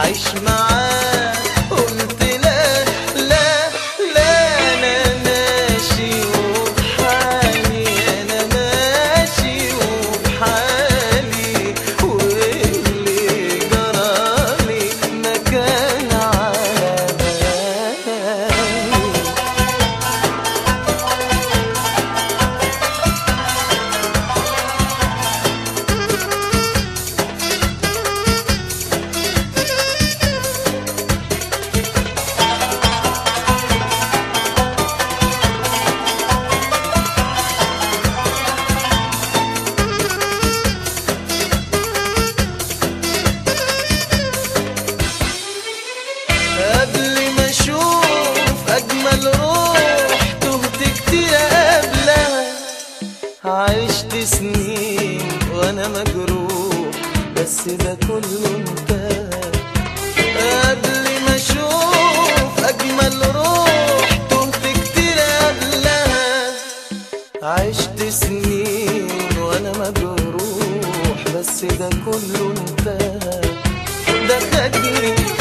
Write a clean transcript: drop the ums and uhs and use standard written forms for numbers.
أعيش معاه. قلت لا لا لا، أنا ماشي وبحالي، أنا ماشي وبحالي، واللي جرالي ما كان على بالي. قبل ما اشوف اجمل روح تهت كتير قبلها، عشت سنين وانا مجروح بس ده كله انتهى. قبل ما اشوف اجمل روح تهت كتير قبلها، عشت سنين وانا مجروح بس ده كله انتهى. ده خدني